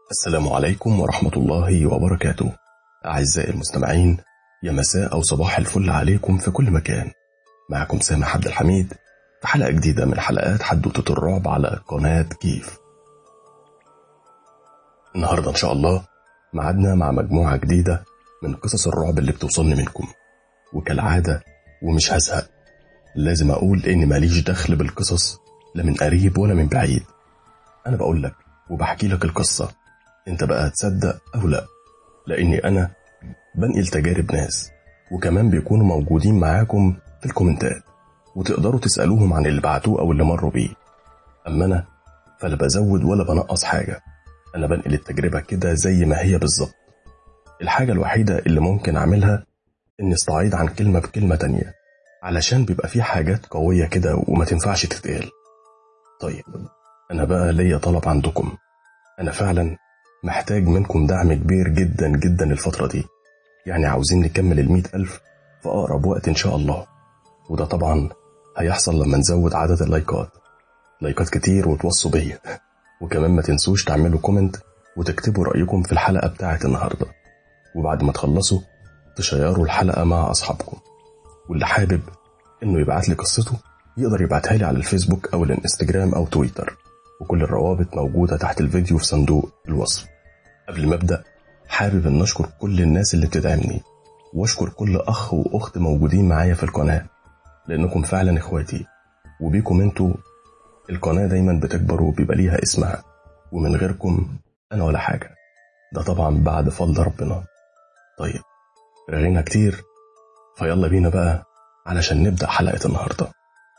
السلام عليكم ورحمة الله وبركاته. أعزائي المستمعين، يا مساء أو صباح الفل عليكم في كل مكان. معكم سامح عبد الحميد في حلقة جديدة من حلقات حدوتة الرعب على قناة كيف. النهاردة إن شاء الله معدنا مع مجموعة جديدة من قصص الرعب اللي بتوصلني منكم، وكالعادة ومش هزهق لازم أقول إني ماليش دخل بالقصص لا من قريب ولا من بعيد. أنا بقول لك وبحكي لك القصة، انت بقى تصدق او لا، لاني انا بنقل تجارب ناس وكمان بيكونوا موجودين معاكم في الكومنتات وتقدروا تسألوهم عن اللي بعتوه او اللي مروا بيه. اما انا فلا بزود ولا بنقص حاجة، انا بنقل التجربة كده زي ما هي بالظبط. الحاجة الوحيدة اللي ممكن اعملها اني استعيد عن كلمة بكلمة تانية، علشان بيبقى في حاجات قوية كده وما تنفعش تتقال. طيب انا بقى ليا طلب عندكم، انا فعلا محتاج منكم دعم كبير جدا جدا الفترة دي، يعني عاوزين نكمل 100,000 في أقرب وقت إن شاء الله، وده طبعا هيحصل لما نزود عدد لايكات كتير وتوصوا بيا. وكمان ما تنسوش تعملوا كومنت وتكتبوا رأيكم في الحلقة بتاعت النهاردة، وبعد ما تخلصوا تشيروا الحلقة مع أصحابكم، واللي حابب إنه يبعت لي قصته يقدر يبعتها لي على الفيسبوك أو الانستجرام أو تويتر، وكل الروابط موجودة تحت الفيديو في صندوق الوصف. قبل ما أبدأ حابب أن أشكر كل الناس اللي بتدعمني، وأشكر كل أخ وأخت موجودين معايا في القناة، لأنكم فعلا إخواتي، وبيكم انتوا القناة دايما بتكبر وبيبقى ليها اسمها، ومن غيركم أنا ولا حاجة، ده طبعا بعد فضل ربنا. طيب رغينا كتير، فيلا بينا بقى علشان نبدأ حلقة النهاردة.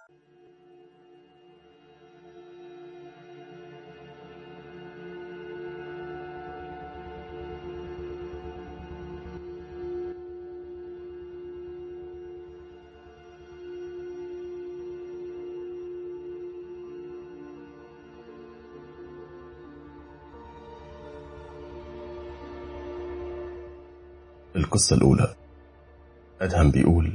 القصة الأولى. أدهم بيقول: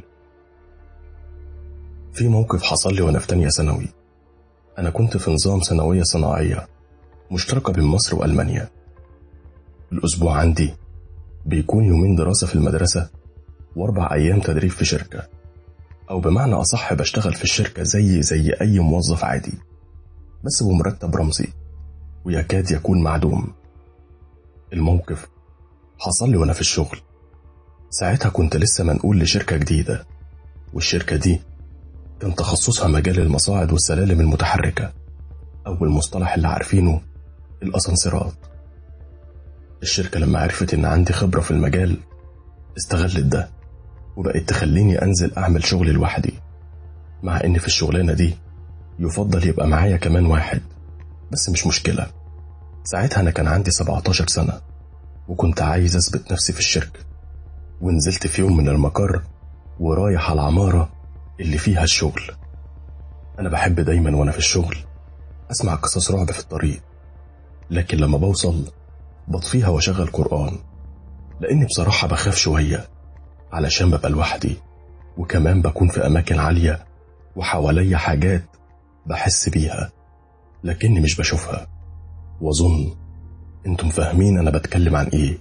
في موقف حصل لي وأنا في تانية ثانوي. أنا كنت في نظام ثانوية صناعية مشتركة بين مصر وألمانيا. الأسبوع عندي بيكون 2 دراسة في المدرسة و4 أيام تدريب في شركة، أو بمعنى أصح بشتغل في الشركة زي أي موظف عادي، بس بمرتب رمزي ويكاد يكون معدوم. الموقف حصل لي وأنا في الشغل. ساعتها كنت لسه منقول لشركة جديدة، والشركة دي كان تخصصها مجال المصاعد والسلالم المتحركة، أو بالمصطلح اللي عارفينه الأسانسيرات. الشركة لما عرفت إن عندي خبرة في المجال استغلت ده، وبقت تخليني أنزل أعمل شغل لوحدي، مع إن في الشغلانة دي يفضل يبقى معايا كمان واحد، بس مش مشكلة. ساعتها أنا كان عندي 17 سنة وكنت عايز أثبت نفسي في الشركة، ونزلت في يوم من المقر ورايح على العمارة اللي فيها الشغل. أنا بحب دايما وأنا في الشغل أسمع قصص رعب في الطريق، لكن لما بوصل بطفيها وأشغل قرآن، لأني بصراحة بخاف شوية علشان ببقى لوحدي، وكمان بكون في أماكن عالية وحواليا حاجات بحس بيها لكني مش بشوفها، وأظن أنتم فاهمين أنا بتكلم عن إيه.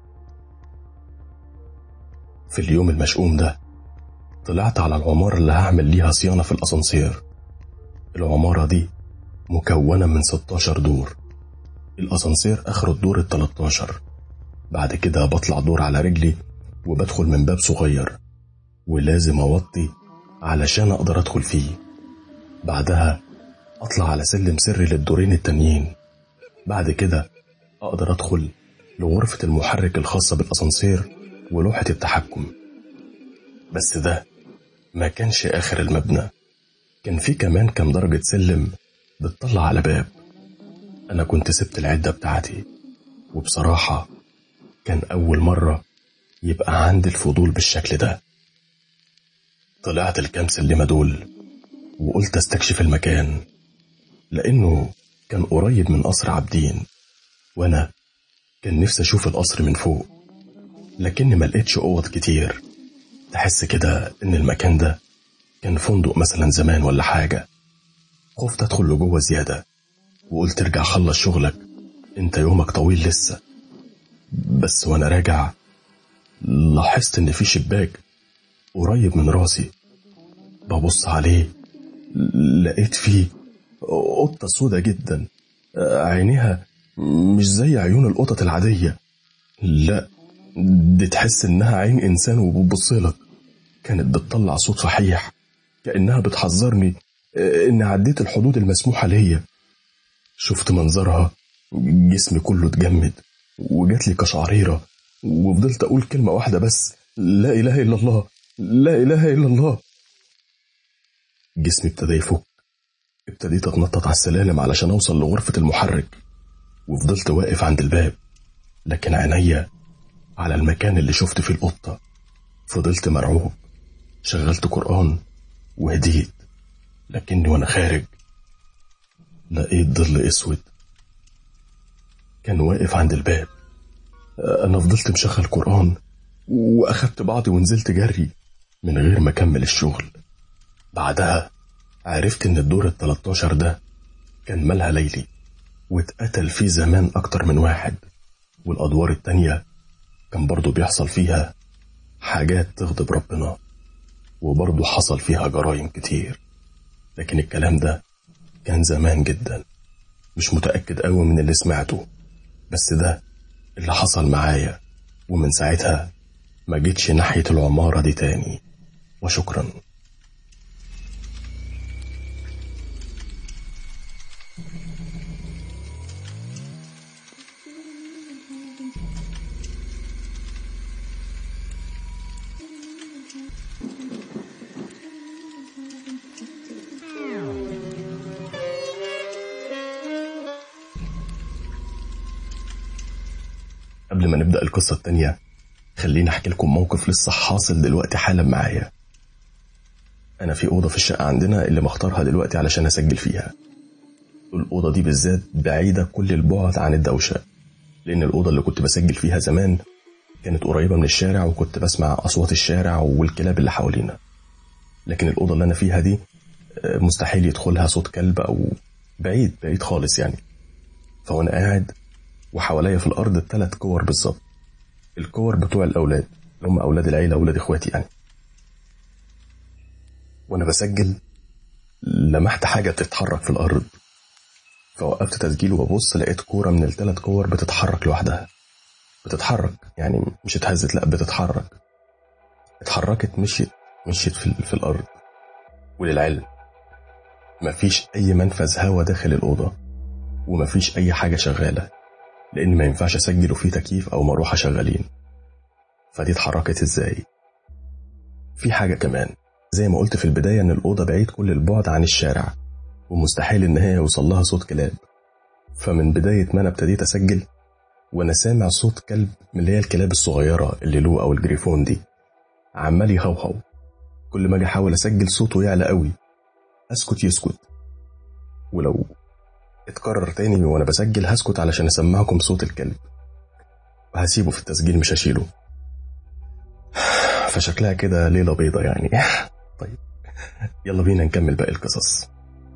في اليوم المشؤوم ده طلعت على العمارة اللي هعمل ليها صيانة في الأسانسير. العمارة دي مكونة من 16 دور، الأسانسير آخر الدور 13. بعد كده بطلع دور على رجلي وبدخل من باب صغير، ولازم أوطي علشان أقدر أدخل فيه. بعدها أطلع على سلم سري للدورين التانيين. بعد كده أقدر أدخل لغرفة المحرك الخاصة بالأسانسير ولوحة التحكم. بس ده ما كانش آخر المبنى، كان في كمان كام درجة سلم بتطلع على باب. أنا كنت سبت العدة بتاعتي، وبصراحة كان أول مرة يبقى عندي الفضول بالشكل ده. طلعت الكام سلمة دول وقلت استكشف المكان، لأنه كان قريب من قصر عابدين، وأنا كان نفسي أشوف القصر من فوق، لكني ما لقيتش أوض كتير. تحس كده إن المكان ده كان فندق مثلا زمان ولا حاجة. خفت أدخل لجوه زيادة، وقلت ارجع خلص شغلك انت يومك طويل لسه. بس وانا راجع لاحظت ان في شباك قريب من راسي، ببص عليه لقيت فيه قطة سودة جدا، عينيها مش زي عيون القطط العادية، لا دي تحس انها عين انسان وبتبصلك. كانت بتطلع صوت فحيح كأنها بتحذرني ان عديت الحدود المسموحة ليا. شفت منظرها جسمي كله اتجمد وجات لي قشعريرة، وفضلت اقول كلمة واحدة بس: لا اله الا الله، لا اله الا الله. جسمي ابتدى يفك، ابتديت اتنطط على السلالم علشان اوصل لغرفة المحرك، وفضلت واقف عند الباب لكن عينيا على المكان اللي شفت فيه القطة. فضلت مرعوب، شغلت قرآن وهديت، لكني وانا خارج لقيت ظل اسود كان واقف عند الباب. انا فضلت مشغل قرآن واخدت بعضي ونزلت جري من غير ما اكمل الشغل. بعدها عرفت ان الدور ال13 ده كان مالها ليلي، واتقتل فيه زمان اكتر من واحد، والادوار التانية كان برضو بيحصل فيها حاجات تغضب ربنا، وبرضو حصل فيها جرائم كتير. لكن الكلام ده كان زمان جدا، مش متأكد قوي من اللي سمعته، بس ده اللي حصل معايا، ومن ساعتها ما جيتش ناحية العمارة دي تاني. وشكرا. قبل ما نبدأ القصة التانية خليني أحكي لكم موقف لسه حاصل دلوقتي حالا معايا. أنا في أوضة في الشقة عندنا اللي مختارها دلوقتي علشان أسجل فيها. الأوضة دي بالذات بعيدة كل البعد عن الدوشة، لأن الأوضة اللي كنت بسجل فيها زمان كانت قريبة من الشارع، وكنت بسمع أصوات الشارع والكلاب اللي حوالينا. لكن الأوضة اللي أنا فيها دي مستحيل يدخلها صوت كلب، أو بعيد خالص يعني. فوأنا قاعد وحواليا في الأرض 3 كور بالظبط، الكور بتوع الأولاد اللي هم أولاد العيلة، أولاد إخواتي يعني. وأنا بسجل لمحت حاجة بتتحرك في الأرض، فوقفت تسجيل وببص لقيت كورة من ال3 كور بتتحرك لوحدها. بتتحرك يعني مش اتهزت، لا بتتحرك. اتحركت، مشيت في الأرض. وللعلم مفيش أي منفذ هوا داخل الأوضة، ومفيش أي حاجة شغالة، لأن ما ينفعش أسجل وفيه تكييف أو مروحة شغالين. فدي اتحركت إزاي؟ في حاجة كمان، زي ما قلت في البداية إن الأوضة بعيد كل البعد عن الشارع، ومستحيل إن هي يوصل لها صوت كلاب. فمن بداية ما أنا ابتديت أسجل وأنا سامع صوت كلب من اللي هي الكلاب الصغيرة اللي له أو الجريفون دي، عمال يهوهو. كل ما أجي أحاول أسجل صوته يعلى قوي، أسكت يسكت. ولو اتكرر تاني وأنا بسجل هسكت علشان أسمعكم صوت الكلب، وهسيبه في التسجيل مش هشيله. فشكلها كده ليلة بيضة يعني. طيب يلا بينا نكمل باقي القصص.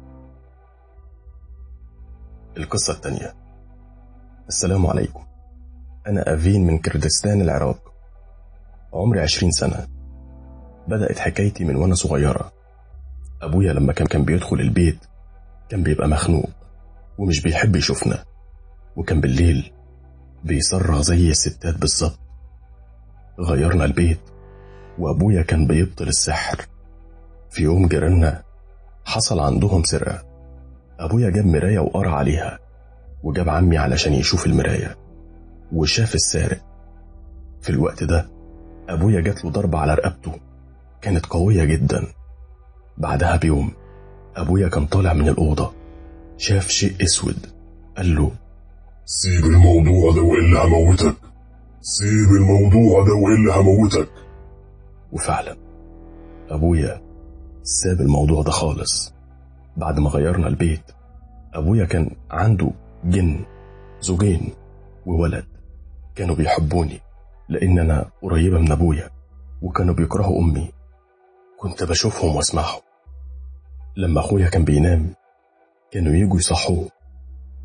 القصة التانية. السلام عليكم، أنا أفين من كردستان العراق، عمري 20 سنة. بدأت حكايتي من وأنا صغيرة. أبويا لما كان بيدخل البيت كان بيبقى مخنوق ومش بيحب يشوفنا، وكان بالليل بيصرخ زي الستات بالظبط. غيرنا البيت وأبويا كان بيبطل السحر. في يوم جيراننا حصل عندهم سرقة. أبويا جاب مراية وقرأ عليها، وجاب عمي علشان يشوف المراية، وشاف السارق. في الوقت ده أبويا جات له ضربة على رقبته كانت قوية جدا. بعدها بيوم أبويا كان طالع من الأوضة، شاف شيء أسود، قال له: سيب الموضوع ده وإلا هموتك، سيب الموضوع ده وإلا هموتك. وفعلا أبويا ساب الموضوع ده خالص. بعد ما غيرنا البيت أبويا كان عنده جن، زوجين وولد، كانوا بيحبوني لأن أنا قريبة من أبويا، وكانوا بيكرهوا أمي. كنت بشوفهم واسمعهم. لما أخويا كان بينام كانوا يجوا يصحوه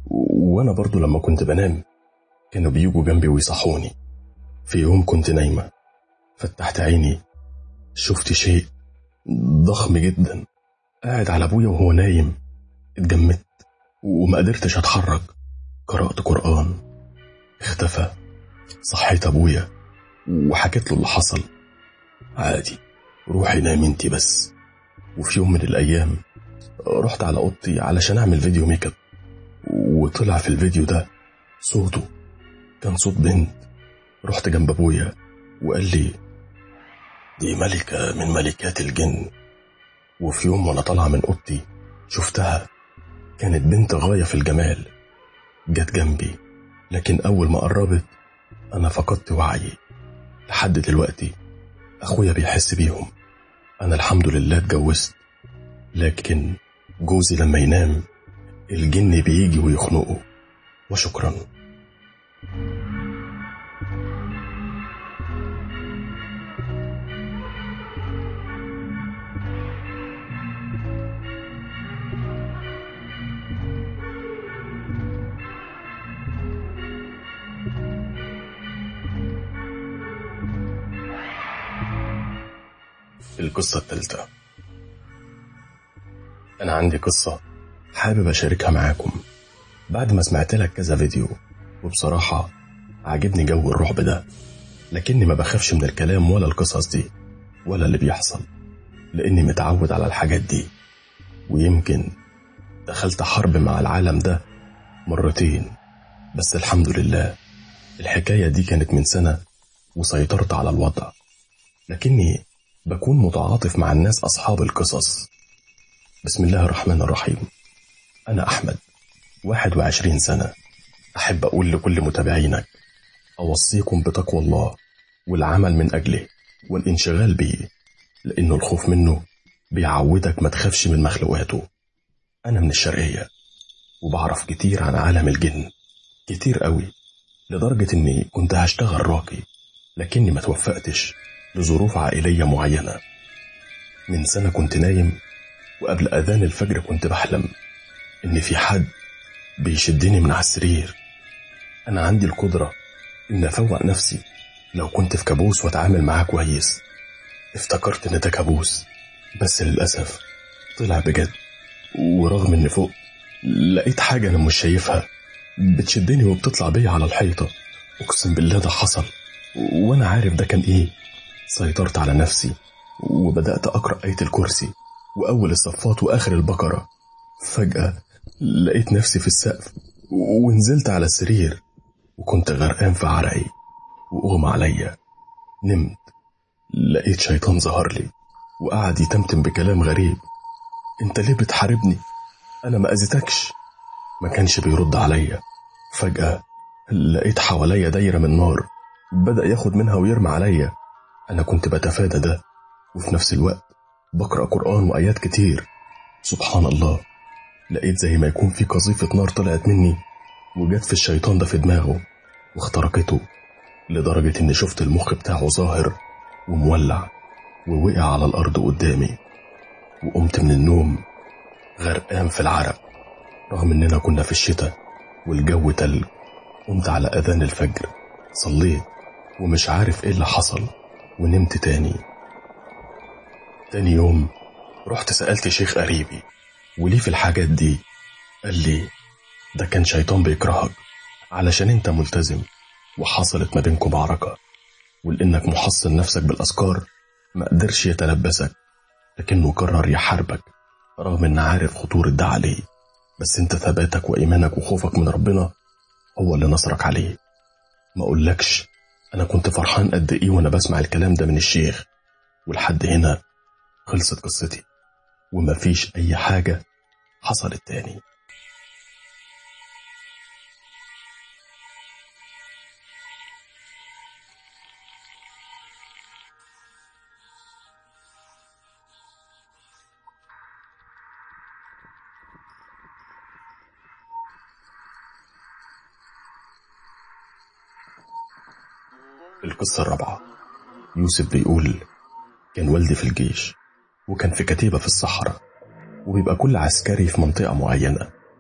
وأنا برضو لما كنت بنام كانوا بيجوا جنبي ويصحوني. في يوم كنت نايمة، فتحت عيني شفت شيء ضخم جدا قاعد على أبويا وهو نايم. اتجمدت وما قدرتش أتحرك. قرأت قرآن، اختفى. صحيت أبويا وحكيت له اللي حصل. عادي، روحي نام انتي بس. وفي يوم من الأيام رحت على أوضتي علشان أعمل فيديو ميك اب، وطلع في الفيديو ده صوته كان صوت بنت. رحت جنب أبويا وقال لي دي ملكة من ملكات الجن. وفي يوم وانا طالعة من أوضتي شفتها، كانت بنت غاية في الجمال. جت جنبي، لكن أول ما قربت أنا فقدت وعي. لحد دلوقتي أخويا بيحس بيهم. أنا الحمد لله اتجوزت، لكن جوزي لما ينام الجن بيجي ويخنقه. وشكرا. القصة الثالثة. أنا عندي قصة حابب أشاركها معاكم بعد ما سمعت لك كذا فيديو، وبصراحة عجبني جو الرعب ده، لكني ما بخافش من الكلام ولا القصص دي ولا اللي بيحصل، لأني متعود على الحاجات دي. ويمكن دخلت حرب مع العالم ده مرتين، بس الحمد لله الحكاية دي كانت من سنة وسيطرت على الوضع. لكني بكون متعاطف مع الناس أصحاب القصص. بسم الله الرحمن الرحيم. أنا أحمد، 21 سنة. أحب أقول لكل متابعينك أوصيكم بتقوى الله والعمل من أجله والانشغال به، لأنه الخوف منه بيعودك ما تخافش من مخلوقاته. أنا من الشرقية وبعرف كتير عن عالم الجن، كتير قوي، لدرجة أني كنت هشتغل راقي، لكني ما توفقتش لظروف عائلية معينة. من سنة كنت نايم، وقبل أذان الفجر كنت بحلم إن في حد بيشدني من على السرير. أنا عندي القدرة إن أفوق نفسي لو كنت في كابوس وأتعامل معاه كويس. افتكرت إن ده كابوس، بس للأسف طلع بجد. ورغم إن فوق لقيت حاجة أنا مش شايفها بتشدني وبتطلع بيا على الحيطة. أقسم بالله ده حصل، وأنا عارف ده كان إيه. سيطرت على نفسي وبدأت أقرأ آية الكرسي وأول الصفات وآخر البقرة. فجأة لقيت نفسي في السقف ونزلت على السرير، وكنت غرقان في عرقي وأغمى عليا. نمت، لقيت شيطان ظهر لي وقعد يتمتم بكلام غريب. انت ليه بتحاربني؟ أنا ما أذيتكش. ما كانش بيرد عليا. فجأة لقيت حواليا دايرة من نار، بدأ ياخد منها ويرمي عليا. أنا كنت بتفادى ده، وفي نفس الوقت بقرأ قرآن وآيات كتير. سبحان الله، لقيت زي ما يكون في قذيفة نار طلعت مني وجت في الشيطان ده في دماغه واخترقته، لدرجة إني شفت المخ بتاعه ظاهر ومولع ووقع على الأرض قدامي. وقمت من النوم غرقان في العرق، رغم إننا كنا في الشتاء والجو تلج. قمت على أذان الفجر، صليت ومش عارف إيه اللي حصل، ونمت تاني. تاني يوم رحت سألت شيخ قريبي وليه في الحاجات دي. قال لي ده كان شيطان بيكرهك علشان انت ملتزم وحصلت ما بينكم معركة، ولانك محصن نفسك بالأذكار ما قدرش يتلبسك، لكنه قرر يحاربك رغم ان عارف خطورة ده عليه. بس انت ثباتك وإيمانك وخوفك من ربنا هو اللي نصرك عليه. ما اقولكش انا كنت فرحان قد ايه وانا بسمع الكلام ده من الشيخ. ولحد هنا خلصت قصتي، ومفيش اي حاجة حصلت تاني. القصة الرابعة. يوسف بيقول كان والدي في الجيش، وكان في كتيبة في الصحراء، وبيبقى كل عسكري في منطقة معينة.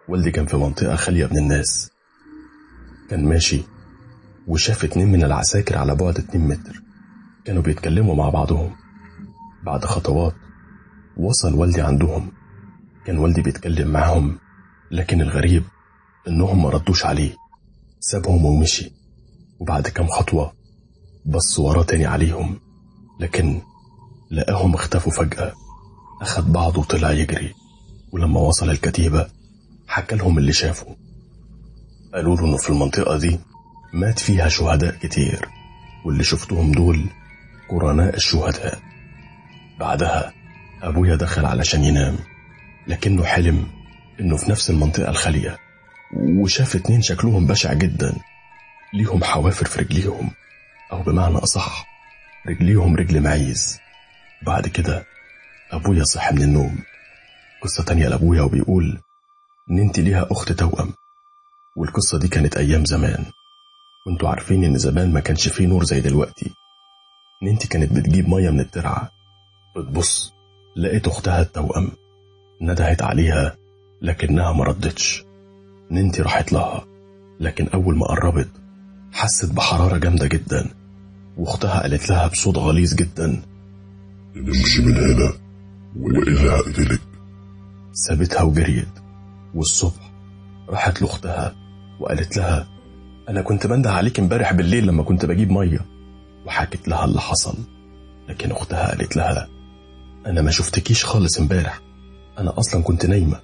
والدي كان في منطقة خالية من الناس. كان ماشي وشاف 2 من العساكر على بعد 2 متر كانوا بيتكلموا مع بعضهم. بعد خطوات وصل والدي عندهم. كان والدي بيتكلم معهم، لكن الغريب انهم ما ردوش عليه، سابهم ومشي. وبعد كام خطوة بص وراه تاني عليهم، لكن لقاهم اختفوا فجأة. أخد بعضه وطلع يجري، ولما وصل الكتيبة حكى لهم اللي شافه. قالوا له انه في المنطقة دي مات فيها شهداء كتير، واللي شفتهم دول قرناء الشهداء. بعدها أبويا دخل علشان ينام، لكنه حلم انه في نفس المنطقة الخالية، وشاف 2 شكلهم بشع جدا، ليهم حوافر في رجليهم، او بمعنى اصح رجليهم رجل معيز. بعد كده ابويا صحي من النوم. قصة تانية لابويا وبيقول ان انت ليها اخت توأم، والقصة دي كانت ايام زمان، وانتوا عارفين ان زمان ما كانش فيه نور زي دلوقتي. ان انت كانت بتجيب مية من الترعة، بتبص لقيت اختها التوأم، ندهت عليها لكنها ما ردتش. ننتي راحت لها، لكن أول ما قربت حست بحرارة جامدة جدا، واختها قالت لها بصوت غليظ جدا: امشي من هنا وإلا هقتلك. سابتها وجريت، والصبح راحت لأختها وقالت لها: أنا كنت بنده عليك امبارح بالليل لما كنت بجيب مية. وحكت لها اللي حصل، لكن أختها قالت لها: أنا ما شفتكيش خالص امبارح، أنا أصلا كنت نايمة.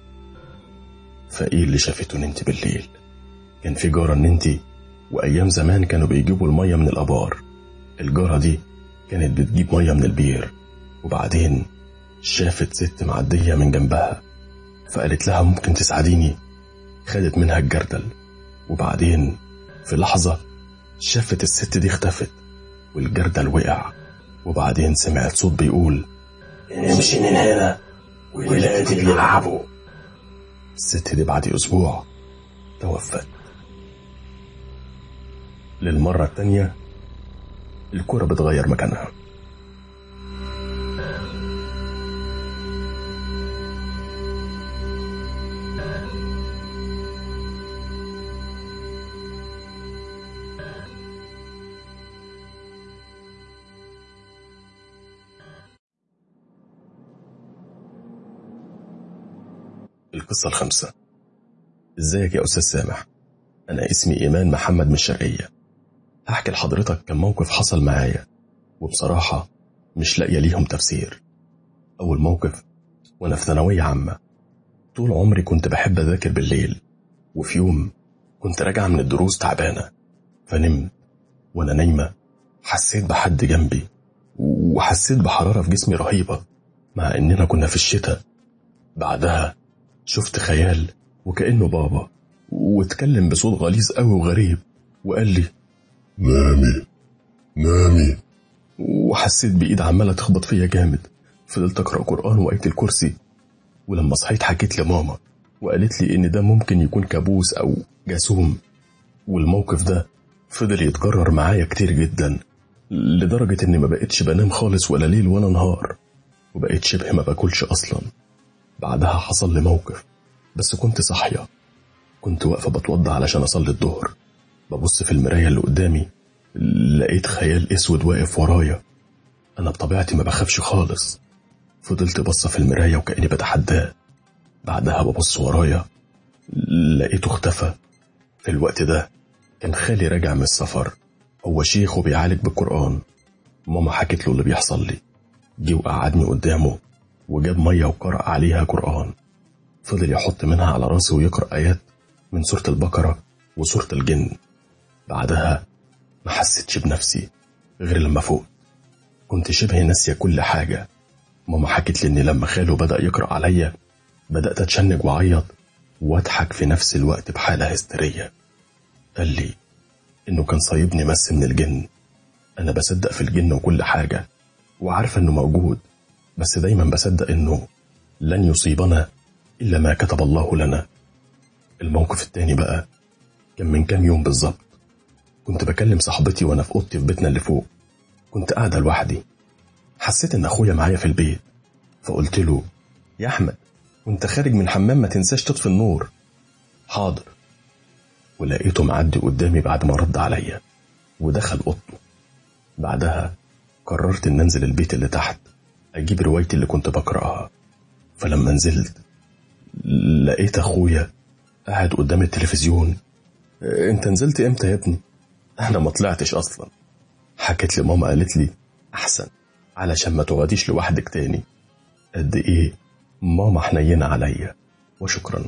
فإيه اللي شافته ننتي بالليل؟ كان في جارة ننتي، وأيام زمان كانوا بيجيبوا المية من الأبار. الجارة دي كانت بتجيب مية من البير، وبعدين شافت ست معدية من جنبها، فقالت لها: ممكن تساعديني؟ خدت منها الجردل، وبعدين في لحظة شافت الست دي اختفت والجردل وقع. وبعدين سمعت صوت بيقول: امشي من هنا ولادي بيلعبوا. الست دي بعد أسبوع توفت. للمرة التانية الكرة بتغير مكانها. القصة 5. ازيك يا أستاذ سامح؟ أنا اسمي إيمان محمد من الشرقية. هحكي لحضرتك كم موقف حصل معايا، وبصراحة مش لاقية ليهم تفسير. أول موقف وأنا في ثانوية عامة. طول عمري كنت بحب أذاكر بالليل، وفي يوم كنت راجعة من الدروس تعبانة، فنمت. وأنا نايمة حسيت بحد جنبي، وحسيت بحرارة في جسمي رهيبة، مع إننا كنا في الشتاء. بعدها شفت خيال وكأنه بابا، واتكلم بصوت غليظ قوي وغريب، وقال لي: نامي نامي. وحسيت بإيد عمالة تخبط فيا جامد. فضلت أقرأ قرآن وآية الكرسي، ولما صحيت حكيت لماما، وقالت لي إن ده ممكن يكون كابوس أو جاسوم. والموقف ده فضل يتكرر معايا كتير جدا، لدرجة إني ما بقتش بنام خالص ولا ليل ولا نهار، وبقيت شبه ما باكلش أصلا. بعدها حصل لي موقف، بس كنت صاحية. كنت واقفة بتوضى علشان أصلي الظهر، ببص في المراية اللي قدامي، لقيت خيال اسود واقف ورايا. أنا بطبيعتي ما بخافش خالص. فضلت بصة في المراية وكأني بتحداه. بعدها ببص ورايا، لقيته اختفى. في الوقت ده كان خالي راجع من السفر، هو شيخ وبيعالج بالقرآن. ماما حكت له اللي بيحصل لي. جه وقعدني قدامه وجاب مية وقرأ عليها قرآن. فضل يحط منها على راسي ويقرأ آيات من سورة البقرة وسورة الجن. بعدها ما حسيتش بنفسي غير لما فوق. كنت شبه ناسية كل حاجة. ماما حكت لي إن لما خاله بدأ يقرأ عليا بدأت أتشنج وأعيط وأضحك في نفس الوقت بحالة هستيرية. قال لي إنه كان صايبني مس من الجن. أنا بصدق في الجن وكل حاجة، وعارفة إنه موجود، بس دايما بصدق إنه لن يصيبنا إلا ما كتب الله لنا. الموقف التاني بقى كان من كام يوم بالظبط. كنت بكلم صاحبتي وأنا في أوضتي في بيتنا اللي فوق. كنت قاعدة لوحدي. حسيت إن أخويا معايا في البيت، فقلت له: يا أحمد، وانت خارج من حمام ما تنساش تطفي النور. حاضر. ولقيته معدي قدامي بعد ما رد عليا ودخل أوضته. بعدها قررت إن أنزل البيت اللي تحت أجيب روايتي اللي كنت بقرأها. فلما نزلت لقيت أخويا قاعد قدام التلفزيون. أنت نزلت إمتى يا ابني؟ أنا ما طلعتش أصلا. حكت لي ماما، قالت لي أحسن علشان ما تقعديش لوحدك تاني. قد إيه ماما حنينة عليا، وشكرا.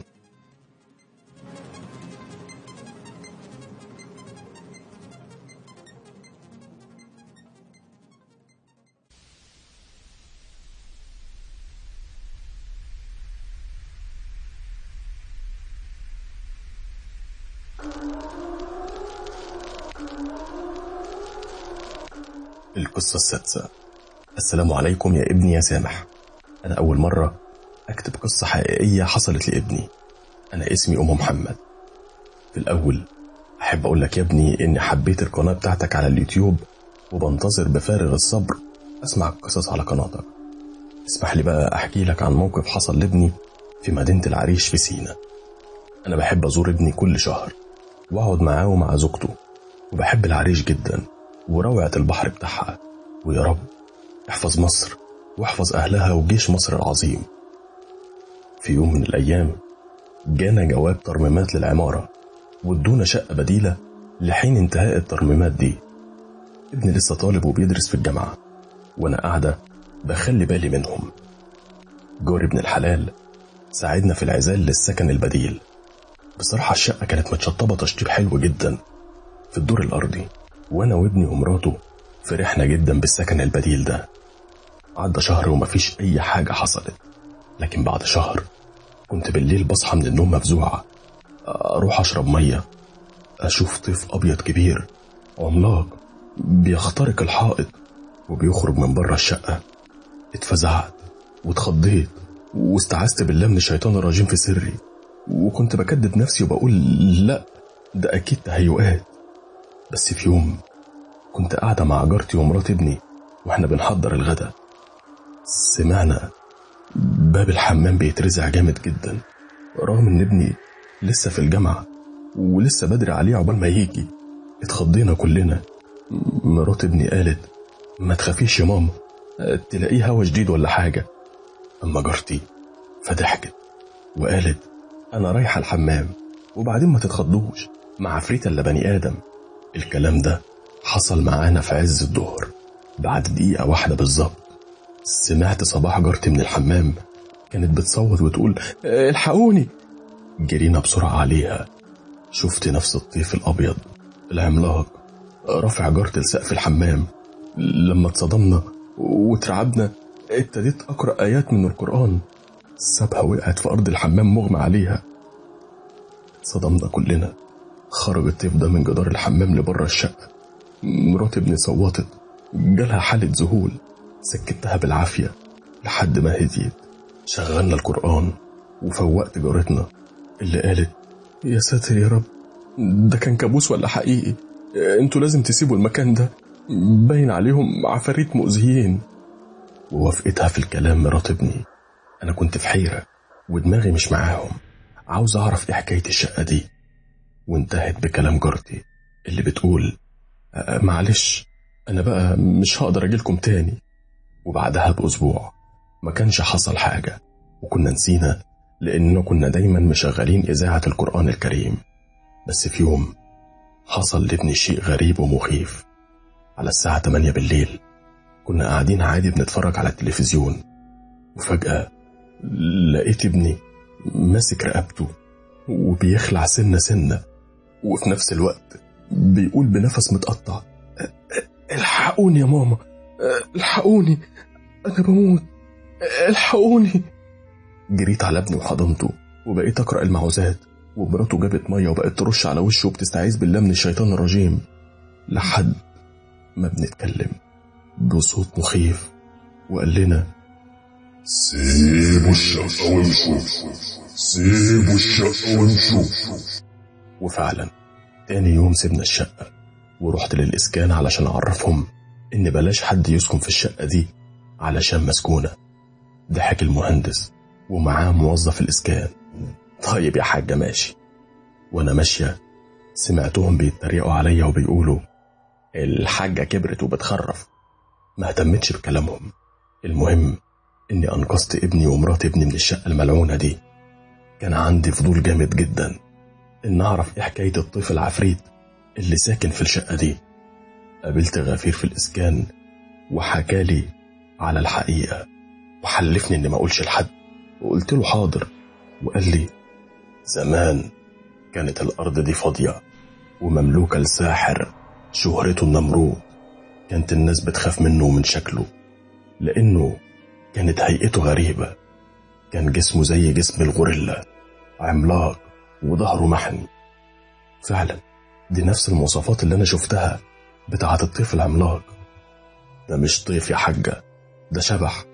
القصة السادسة. السلام عليكم يا ابني يا سامح. أنا أول مرة أكتب قصة حقيقية حصلت لابني. أنا اسمي أم محمد. في الأول أحب أقول لك يا ابني إني حبيت القناة بتاعتك على اليوتيوب، وبنتظر بفارغ الصبر أسمع القصص على قناتك. اسمح لي بقى أحكي لك عن موقف حصل لابني في مدينة العريش في سينا. أنا بحب أزور ابني كل شهر وأقعد معاه ومع زوجته، وبحب العريش جدا وروعة البحر بتاعها. ويا رب احفظ مصر واحفظ أهلها وجيش مصر العظيم. في يوم من الأيام جانا جواب ترميمات للعمارة، وادونا شقة بديلة لحين انتهاء الترميمات دي. ابني لسه طالب وبيدرس في الجامعة، وأنا قاعدة بخلي بالي منهم. جاري ابن الحلال ساعدنا في العزال للسكن البديل. بصراحة الشقة كانت متشطبة تشطيب حلو جدا في الدور الأرضي، وأنا وابني ومراته فرحنا جدا بالسكن البديل ده. عدى شهر ومفيش أي حاجة حصلت، لكن بعد شهر كنت بالليل بصحى من النوم مفزوعة. أروح أشرب مية، أشوف طيف أبيض كبير عملاق بيخترق الحائط وبيخرج من بره الشقة. اتفزعت واتخضيت واستعذت بالله من الشيطان الرجيم في سري، وكنت بكدب نفسي وبقول لا ده أكيد تهيؤات. بس في يوم كنت قاعدة مع جارتي ومرات ابني واحنا بنحضر الغدا، سمعنا باب الحمام بيترزع جامد جدا، رغم ان ابني لسه في الجامعة ولسه بدري عليه عقبال ما يجي. اتخضينا كلنا. مرات ابني قالت ما تخافيش يا ماما، تلاقيه هوا جديد ولا حاجة. اما جارتي فضحكت وقالت انا رايحة الحمام، وبعدين ما تتخضوش، مع عفريت الا بني ادم. الكلام ده حصل معانا في عز الظهر. بعد دقيقة واحدة بالظبط سمعت صباح جارتي من الحمام، كانت بتصوت وتقول الحقوني. جرينا بسرعة عليها. شفت نفس الطيف الأبيض العملاق رافع جارتي لسقف الحمام. لما اتصدمنا وترعبنا ابتديت أقرأ آيات من القرآن، سابها وقعت في أرض الحمام مغمى عليها. اتصدمنا كلنا. خرج الطيف ده من جدار الحمام لبره الشقة. مرات ابني صوتت، جالها حالة ذهول، سكتها بالعافية لحد ما هديت. شغلنا القرآن وفوقت جارتنا اللي قالت يا ساتر يا رب، ده كان كابوس ولا حقيقي؟ انتوا لازم تسيبوا المكان ده، باين عليهم عفاريت مؤذيين. ووافقتها في الكلام مرات ابني. انا كنت في حيرة ودماغي مش معاهم، عاوز اعرف ايه حكاية الشقة دي. وانتهت بكلام جارتي اللي بتقول معلش انا بقى مش هقدر اجيلكم تاني. وبعدها بأسبوع ما كانش حصل حاجة، وكنا نسينا لأننا كنا دايما مشغلين إذاعة القرآن الكريم. بس في يوم حصل لابني شيء غريب ومخيف. على الساعة 8 بالليل كنا قاعدين عادي بنتفرج على التلفزيون، وفجأة لقيت ابني ماسك رقبته وبيخلع سنة سنة، وفي نفس الوقت بيقول بنفس متقطع الحقوني يا ماما، الحقوني أنا بموت، الحقوني. جريت على ابني وحضنته وبقيت أقرأ المعوذات، ومراته جابت مية وبقت ترش على وشه وبتستعيذ بالله من الشيطان الرجيم، لحد ما بنتكلم بصوت مخيف وقال لنا سيبوا الشقة وامشوا، سيبوا الشقة وامشوا. وفعلا تاني يوم سيبنا الشقة ورحت للإسكان علشان أعرفهم إن بلاش حد يسكن في الشقة دي علشان مسكونة. ضحك المهندس ومعاه موظف الإسكان. طيب يا حاجة ماشي، وأنا ماشية سمعتهم بيتريقوا عليا وبيقولوا الحاجة كبرت وبتخرف. ما اهتمتش بكلامهم. المهم إني أنقذت ابني ومرات ابني من الشقة الملعونة دي. كان عندي فضول جامد جدا إن أعرف إيه حكاية الطفل العفريت اللي ساكن في الشقة دي. قابلت غفير في الإسكان وحكالي على الحقيقة وحلفني إني ما أقولش لحد، وقلت له حاضر. وقال لي زمان كانت الأرض دي فاضية ومملوكة لساحر شهرته النمرود. كانت الناس بتخاف منه ومن شكله لأنه كانت هيئته غريبة. كان جسمه زي جسم الغوريلا، عملاق وظهره محني. فعلا دي نفس المواصفات اللي أنا شفتها بتاعة الطيف العملاق. ده مش طيف يا حاجة، ده شبح.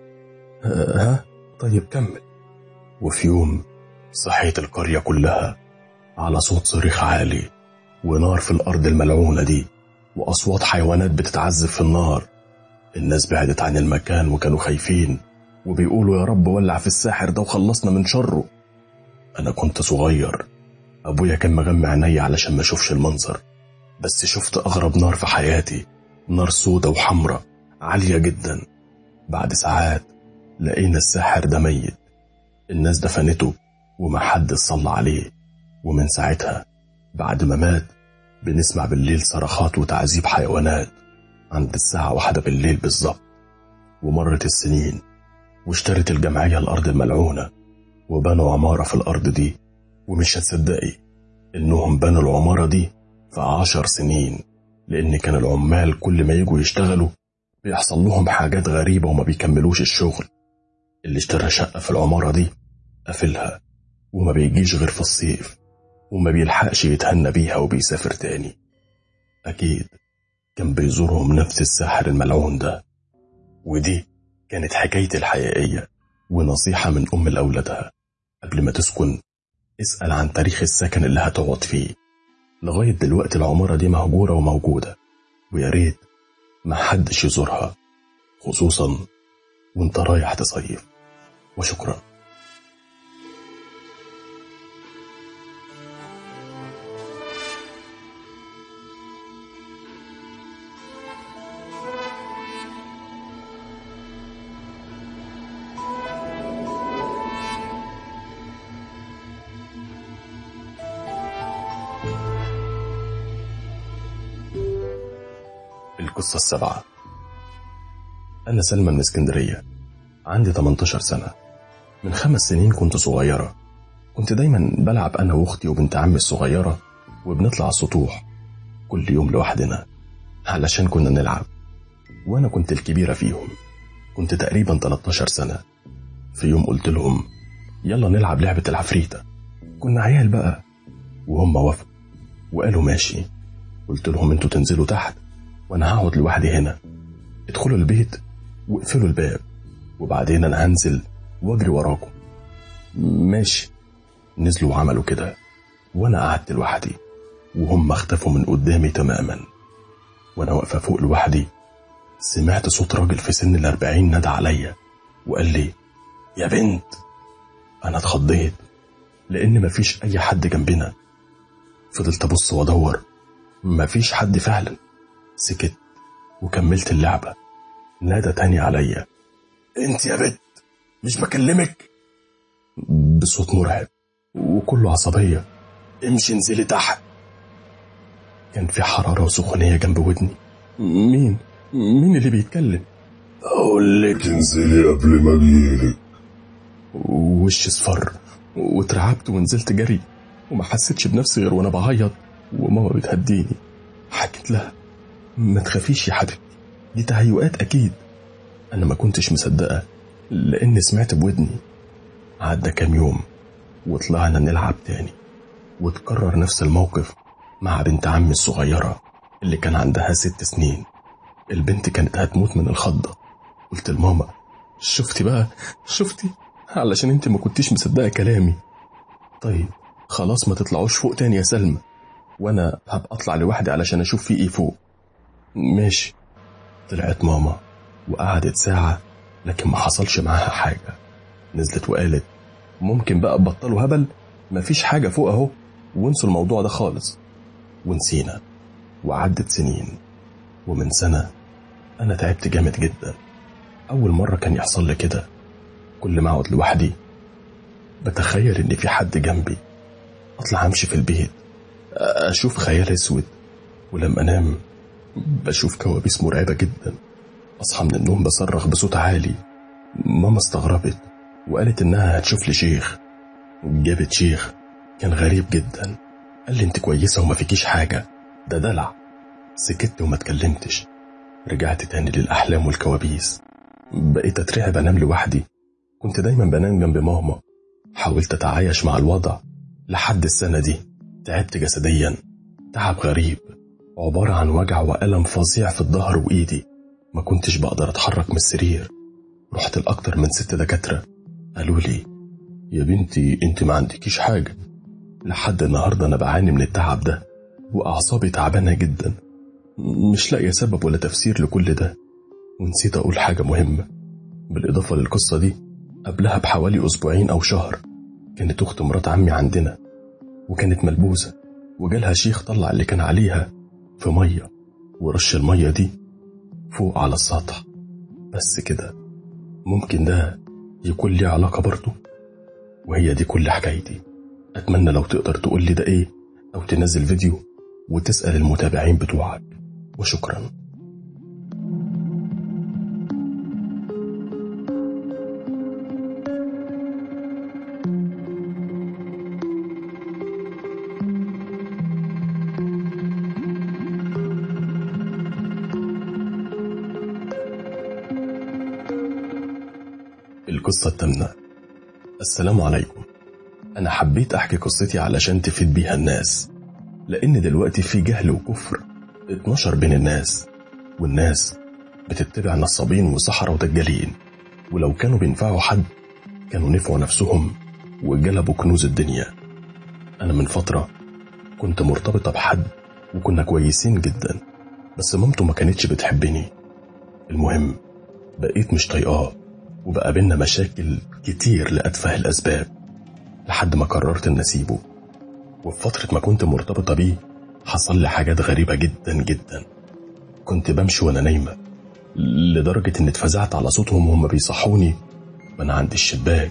ها طيب كمل. وفي يوم صحيت القرية كلها على صوت صريخ عالي ونار في الأرض الملعونة دي وأصوات حيوانات بتتعذب في النار. الناس بعدت عن المكان وكانوا خايفين وبيقولوا يا رب ولع في الساحر ده وخلصنا من شره. أنا كنت صغير، أبويا كان مغمى عيني علشان ما أشوفش المنظر، بس شفت أغرب نار في حياتي. نار سودة وحمرة عالية جدا. بعد ساعات لقينا الساحر ده ميت. الناس دفنته وما حد صلى عليه. ومن ساعتها بعد ما مات بنسمع بالليل صرخات وتعذيب حيوانات عند الساعة 1 بالليل بالظبط. ومرت السنين واشترت الجمعية الأرض الملعونة وبنوا عمارة في الأرض دي. ومش هتصدقي إنهم بنوا العمارة دي في 10 سنين، لأن كان العمال كل ما يجوا يشتغلوا بيحصل لهم حاجات غريبة وما بيكملوش الشغل. اللي اشترى شقة في العمارة دي قافلها وما بيجيش غير في الصيف وما بيلحقش يتهنى بيها وبيسافر تاني. أكيد كان بيزورهم نفس الساحر الملعون ده. ودي كانت حكايتي الحقيقية ونصيحة من أم لأولادها: قبل ما تسكن اسأل عن تاريخ السكن اللي هتقعد فيه. لغاية دلوقتي العمارة دي مهجورة وموجودة، ويا ريت ما حدش يزورها، خصوصا وانت رايح تصيف. وشكرا. القصة 7. أنا سلمى من اسكندرية، عندي 18 سنة. من 5 سنين كنت صغيرة. كنت دايما بلعب أنا وأختي وبنت عمي الصغيرة، وبنطلع السطوح كل يوم لوحدنا علشان كنا نلعب. وأنا كنت الكبيرة فيهم، كنت تقريبا 13 سنة. في يوم قلت لهم يلا نلعب لعبة العفريتة. كنا عيال بقى، وهم وافقوا وقالوا ماشي. قلت لهم انتوا تنزلوا تحت وانا هقعد لوحدي هنا. ادخلوا البيت واقفلوا الباب، وبعدين انا هنزل واجري وراكم. ماشي. نزلوا وعملوا كده، وانا قعدت لوحدي وهم اختفوا من قدامي تماما. وانا واقفة فوق لوحدي سمعت صوت راجل في سن 40 نادى عليا وقال لي يا بنت. انا اتخضيت لان مفيش اي حد جنبنا. فضلت ابص وادور، مفيش حد فعلا. سكت وكملت اللعبة. نادى تاني عليا انت يا بنت مش بكلمك، بصوت مرعب وكله عصبية. امشي انزلي تحت. كان في حرارة وسخونية جنب ودني. مين اللي بيتكلم؟ اقول لك انزلي قبل ما اجيلك. وشي اصفر واترعبت ونزلت جري، وما حسيتش بنفسي غير وانا بعيط وماما بتهديني. حكيت لها ما تخافيش يا حبيبتي، دي تهيؤات اكيد. انا ما كنتش مصدقة لان سمعت بودني. عدى كام يوم وطلعنا نلعب تاني، وتكرر نفس الموقف مع بنت عمي الصغيرة اللي كان عندها 6 سنين. البنت كانت هتموت من الخضة. قلت لماما شفتي بقى، شفتي، علشان انت ما كنتيش مصدقة كلامي. طيب خلاص ما تطلعوش فوق تاني يا سلمى، وانا هبقى اطلع لوحدي علشان اشوف في ايه فوق. ماشي. طلعت ماما وقعدت ساعة لكن ما حصلش معاها حاجة. نزلت وقالت ممكن بقى تبطلوا هبل، مفيش حاجة فوق اهو، وانسوا الموضوع ده خالص. ونسينا، وعدت سنين. ومن سنة أنا تعبت جامد جدا. أول مرة كان يحصل لي كده، كل ما أقعد لوحدي بتخيل إن في حد جنبي. أطلع أمشي في البيت أشوف خيال أسود، ولما أنام بشوف كوابيس مرعبة جدا. أصحى من النوم بصرخ بصوت عالي. ماما استغربت وقالت إنها هتشوف لي شيخ. جابت شيخ كان غريب جدا. قال لي انت كويسة وما فيكيش حاجة، ده دلع. سكت وما اتكلمتش. رجعت تاني للأحلام والكوابيس. بقيت أترعب أنام لوحدي. كنت دايما بنام جنب ماما. حاولت أتعايش مع الوضع لحد السنة دي. تعبت جسديا تعب غريب، عبارة عن وجع وألم فظيع في الظهر وإيدي. ما كنتش بقدر أتحرك من السرير. رحت لأكتر من 6 دكاترة. قالوا لي يا بنتي انت ما عندكيش حاجة. لحد النهاردة أنا بعاني من التعب ده، وأعصابي تعبانة جدا، مش لاقية سبب ولا تفسير لكل ده. ونسيت أقول حاجة مهمة. بالإضافة للقصة دي، قبلها بحوالي أسبوعين أو شهر كانت أخت مرات عمي عندنا، وكانت ملبوسة، وجالها شيخ طلع اللي كان عليها في مية، ورش المية دي فوق على السطح. بس كده. ممكن ده يكون لي علاقة برضو. وهي دي كل حكايتي. أتمنى لو تقدر تقول لي ده إيه، أو تنزل فيديو وتسأل المتابعين بتوعك. وشكرا. القصة الثامنة. السلام عليكم. أنا حبيت أحكي قصتي علشان تفيد بيها الناس، لأن دلوقتي في جهل وكفر اتنشر بين الناس، والناس بتتبع نصابين وسحرة ودجالين، ولو كانوا بينفعوا حد كانوا نفعوا نفسهم وجلبوا كنوز الدنيا. أنا من فترة كنت مرتبطة بحد وكنا كويسين جدا، بس مامته ما كانتش بتحبني. المهم بقيت مش طايقاه، وبقى بينا مشاكل كتير لأتفه الأسباب، لحد ما قررت إن أسيبه. وفي فترة ما كنت مرتبطة بيه حصل لي حاجات غريبة جدا جدا. كنت بمشي وأنا نايمة، لدرجة إن اتفزعت على صوتهم وهم بيصحوني من عند الشباك،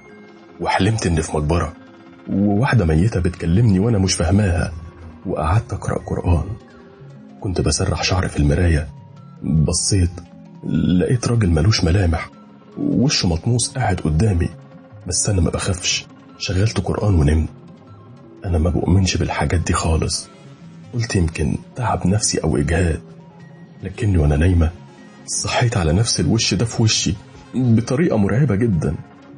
وحلمت إن في مقبرة وواحدة ميتة بتكلمني وأنا مش فاهماها، وقعدت أقرأ قرآن. كنت بسرح شعري في المراية، بصيت لقيت راجل ملوش ملامح ووشه مطموس قاعد قدامي، بس أنا ما بخافش. شغلت قرآن ونمت. أنا ما بؤمنش بالحاجات دي خالص. قلت يمكن تعب نفسي أو إجهاد، لكني وأنا نايمة صحيت على نفس الوش ده في وشي بطريقة مرعبة جدا.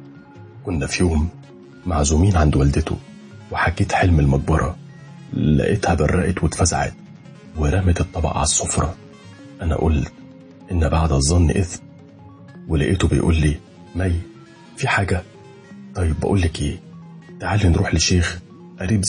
كنا في يوم معزومين عند والدته، وحكيت حلم المقبرة. لقيتها برقت واتفزعت ورمت الطبق على السفرة. أنا قلت إن بعد الظن إثم، ولقيته بيقول لي مي في حاجة؟ طيب بقولك إيه، تعالي نروح لشيخ قريب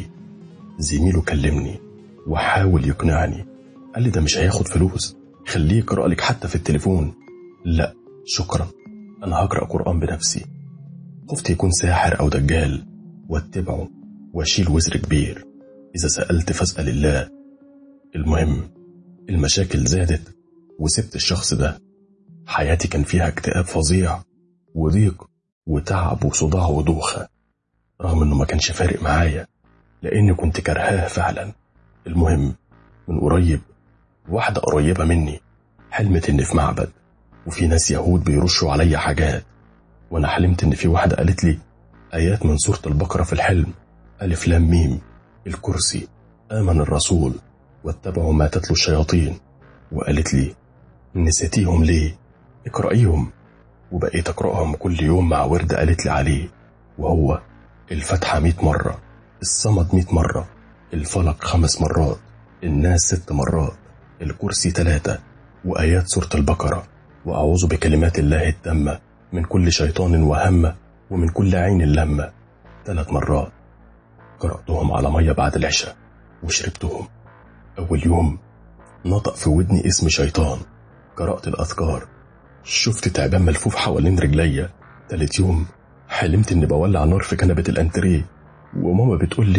زميله كلمني وحاول يقنعني. قال لي ده مش هياخد فلوس، خليه يقرأ لك حتى في التليفون. لا شكرا، أنا هقرأ قرآن بنفسي. خفت يكون ساحر أو دجال واتبعه واشيل وزر كبير. إذا سألت فاسأل الله. المهم المشاكل زادت وسبت الشخص ده. حياتي كان فيها اكتئاب فظيع وضيق وتعب وصداع ودوخة، رغم انه ما كانش فارق معايا لاني كنت كرهاه فعلا. المهم من قريب واحدة قريبة مني حلمت ان في معبد وفي ناس يهود بيرشوا عليا حاجات، وانا حلمت ان في واحدة قالت لي ايات من سورة البقرة في الحلم: ألف لام ميم، الكرسي، آمن الرسول، واتبعوا ما تتلو الشياطين. وقالت لي نسيتيهم ليه؟ اقرأيهم. وبقيت أقرأهم كل يوم مع ورد قالت لي عليه، وهو الفتحة 100 مرة، الصمد 100 مرة، الفلق 5 مرات، الناس 6 مرات، الكرسي 3، وآيات سورة البقرة، وأعوذ بكلمات الله التامة من كل شيطان وهمة ومن كل عين لمة 3 مرات. قرأتهم على مية بعد العشاء وشربتهم. أول يوم نطق في ودني اسم شيطان. قرأت الأذكار، شفت تعبان ملفوف حوالين رجليا. 3 يوم حلمت إني بولع نار في كنبة الأنتريه، وماما بتقول لي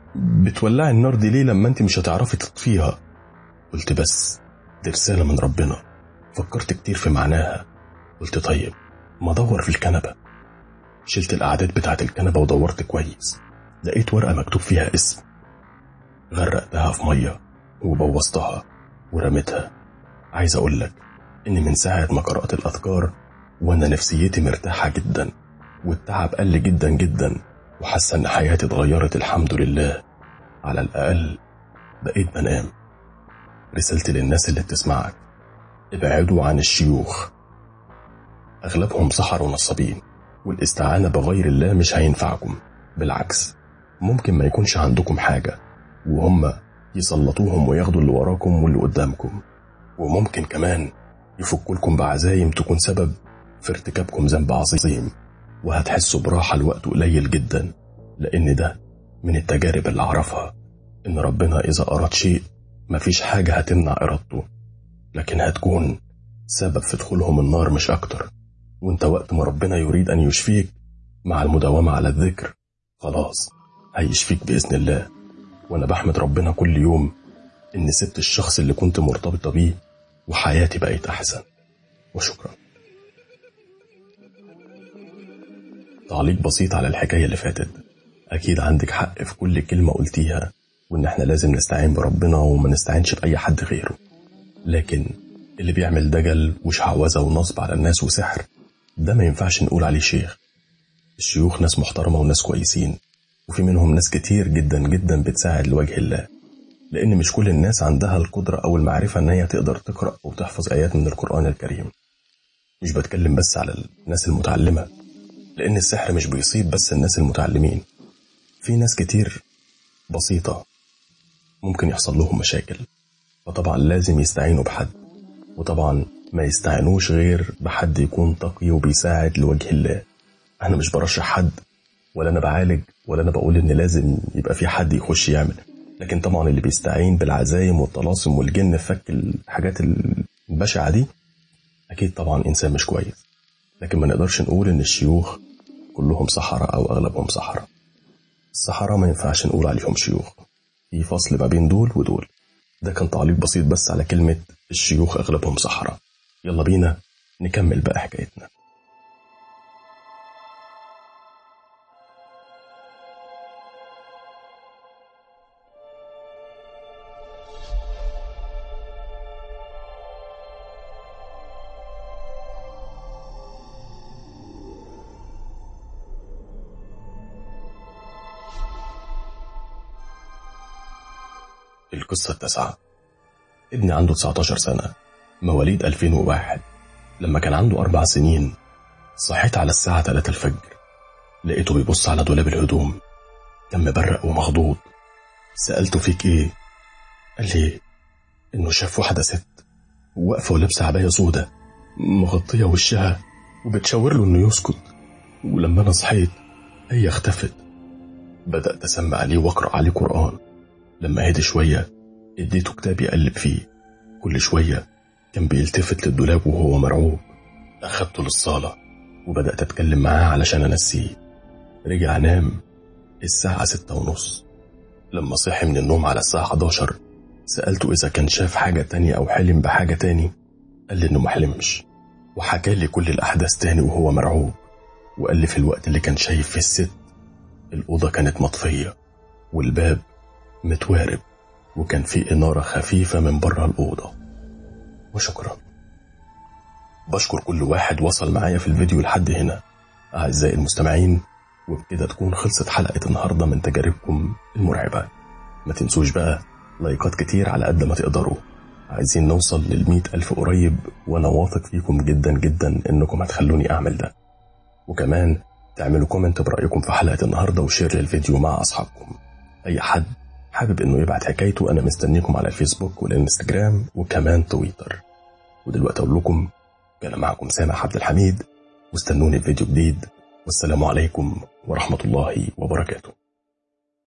بتولعي النار دي ليه لما انت مش هتعرفي تطفيها؟ قلت بس دي رسالة من ربنا. فكرت كتير في معناها، قلت طيب ما ادور في الكنبة. شلت الأعداد بتاعت الكنبة ودورت كويس، لقيت ورقة مكتوب فيها اسم. غرقتها في مية وبوظتها ورميتها. عايز أقولك إن من ساعة ما قرأت الأذكار وأنا نفسيتي مرتاحة جدا، والتعب قل جدا جدا، وحاسة إن حياتي اتغيرت الحمد لله. على الأقل بقيت بنام. رسالتي للناس اللي بتسمعك: ابعدوا عن الشيوخ، أغلبهم سحر ونصابين، والاستعانة بغير الله مش هينفعكم. بالعكس، ممكن ما يكونش عندكم حاجة وهم يسلطوهم وياخدوا اللي وراكم واللي قدامكم، وممكن كمان يفكوا لكم بعزايم تكون سبب في ارتكابكم ذنب عظيم، وهتحسوا براحة الوقت قليل جدا. لأن ده من التجارب اللي أعرفها، إن ربنا إذا أراد شيء مفيش حاجة هتمنع إرادته، لكن هتكون سبب في دخولهم النار مش أكتر. وانت وقت ما ربنا يريد أن يشفيك مع المداومة على الذكر خلاص هيشفيك بإذن الله. وأنا بحمد ربنا كل يوم إن سبت الشخص اللي كنت مرتبطة بيه وحياتي بقيت أحسن، وشكرا. تعليق بسيط على الحكاية اللي فاتت: أكيد عندك حق في كل كلمة قلتيها، وإن احنا لازم نستعين بربنا وما نستعينش بأي حد غيره. لكن اللي بيعمل دجل وشعوذة ونصب على الناس وسحر ده ما ينفعش نقول عليه شيخ. الشيوخ ناس محترمة وناس كويسين، وفي منهم ناس كتير جدا جدا بتساعد لوجه الله، لأن مش كل الناس عندها القدرة أو المعرفة أن هي تقدر تقرأ أو تحفظ آيات من القرآن الكريم. مش بتكلم بس على الناس المتعلمة، لأن السحر مش بيصيب بس الناس المتعلمين. في ناس كتير بسيطة ممكن يحصل لهم مشاكل، فطبعا لازم يستعينوا بحد، وطبعا ما يستعينوش غير بحد يكون تقي وبيساعد لوجه الله. أنا مش برشح حد، ولا أنا بعالج، ولا أنا بقول إن لازم يبقى في حد يخش يعمل. لكن طبعا اللي بيستعين بالعزايم والطلاسم والجن في فك الحاجات البشعة دي أكيد طبعا إنسان مش كويس. لكن ما نقدرش نقول إن الشيوخ كلهم سحرة أو أغلبهم سحرة. السحرة ما ينفعش نقول عليهم شيوخ، في فصل ما بين دول ودول. ده كان تعليق بسيط بس على كلمة الشيوخ أغلبهم سحرة. يلا بينا نكمل بقى حكايتنا. القصة 9. ابني عنده 19 سنة، مواليد 2001. لما كان عنده 4 سنين صحيت على الساعة 3 الفجر، لقيته بيبص على دولاب الهدوم، كان مبرق ومخضوض. سألته فيك ايه؟ قال لي انه شاف واحدة ست واقفة ولابسة عباية سودة مغطية وشها وبتشاور له انه يسكت. ولما انا صحيت هي اختفت. بدأت اسمع عليه واقرأ عليه قرآن. لما هدي شوية اديته كتاب يقلب فيه. كل شوية كان بيلتفت للدولاب وهو مرعوب. أخدته للصالة وبدأت أتكلم معاه علشان أنسيه. رجع نام الساعة 6:30. لما صحي من النوم على الساعة 11 سألته إذا كان شاف حاجة تانية أو حلم بحاجة تاني. قال لي إنه محلمش، وحكى لي كل الأحداث تاني وهو مرعوب. وقال لي في الوقت اللي كان شايف في الست الأوضة كانت مطفية والباب متوارب، وكان في إنارة خفيفة من بره الأوضة. وشكرا. بشكر كل واحد وصل معايا في الفيديو لحد هنا أعزائي المستمعين. وبكده تكون خلصت حلقة النهاردة من تجاربكم المرعبة. ما تنسوش بقى لايكات كتير على قد ما تقدروا. عايزين نوصل لل100,000 قريب، وأنا واثق فيكم جدا جدا إنكم هتخلوني أعمل ده. وكمان تعملوا كومنت برأيكم في حلقة النهاردة وشير للفيديو مع أصحابكم. أي حد حابب إنه يبعت حكايته أنا مستنيكم على الفيسبوك والإنستجرام وكمان تويتر. ودلوقتي أقول لكم كان معكم سامح عبد الحميد، واستنوني في فيديو جديد، والسلام عليكم ورحمة الله وبركاته.